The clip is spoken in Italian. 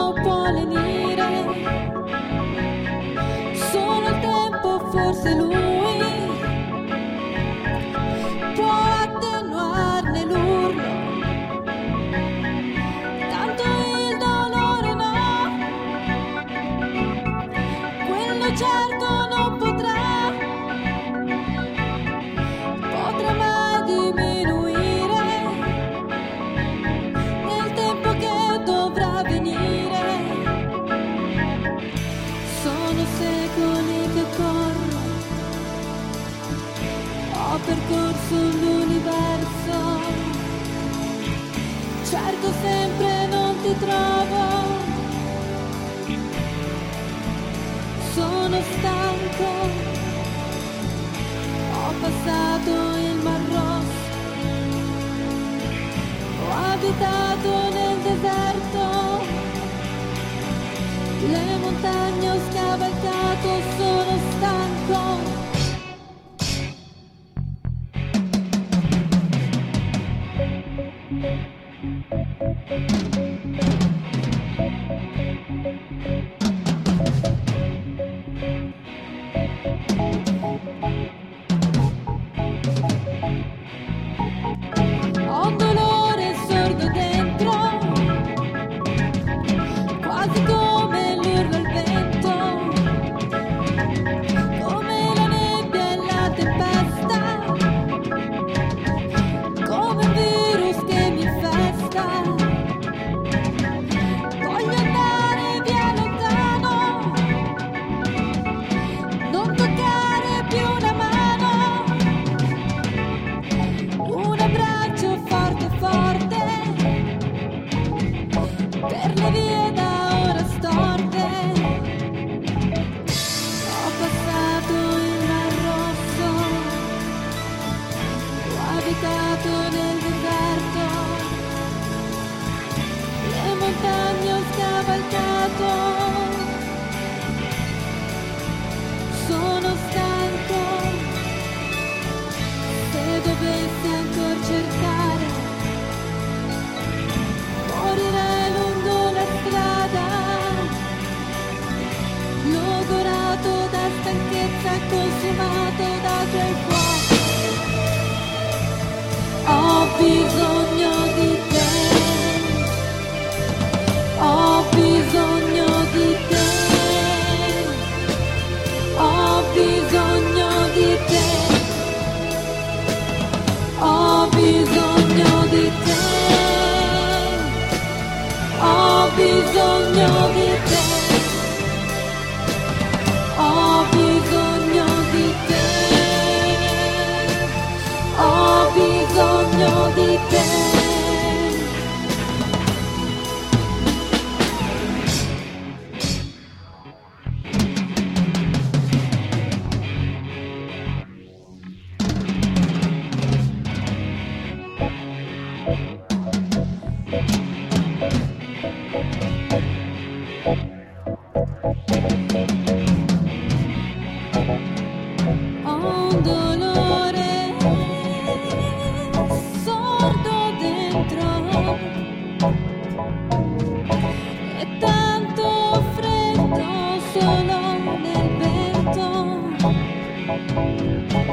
non può lenire, solo il tempo, forse lui può attenuarne l'urlo, tanto il dolore no, quello certo non potrà mai diminuire nel tempo che dovrà venire. Sono secoli che corro, ho percorso l'universo, cerco sempre non ti trovo, sono stanco. Ho passato il Mar Rosso, ho abitato nel deserto, le montagne ho scavalcato, sono stanco. Ho un dolore sordo dentro, quasi come l'urlo al vento, come la nebbia e la tempesta, come un virus che mi infesta. Voglio andare via lontano, non toccare più una mano, un abbraccio forte forte per le vie da ora storte. Ho passato il Mar Rosso, ho abitato nel deserto, le montagne ho scavalcato, sono stanco. Se dovessi ancora cercare, morirei lungo la strada, logorato da stanchezza, consumato da quel fuoco. Ho bisogno di te, ho bisogno di te, ho bisogno di te, ho bisogno di te, ho bisogno di te, ho bisogno di te, ho bisogno di te. Ho un dolore sordo dentro e tanto freddo solo nel vento.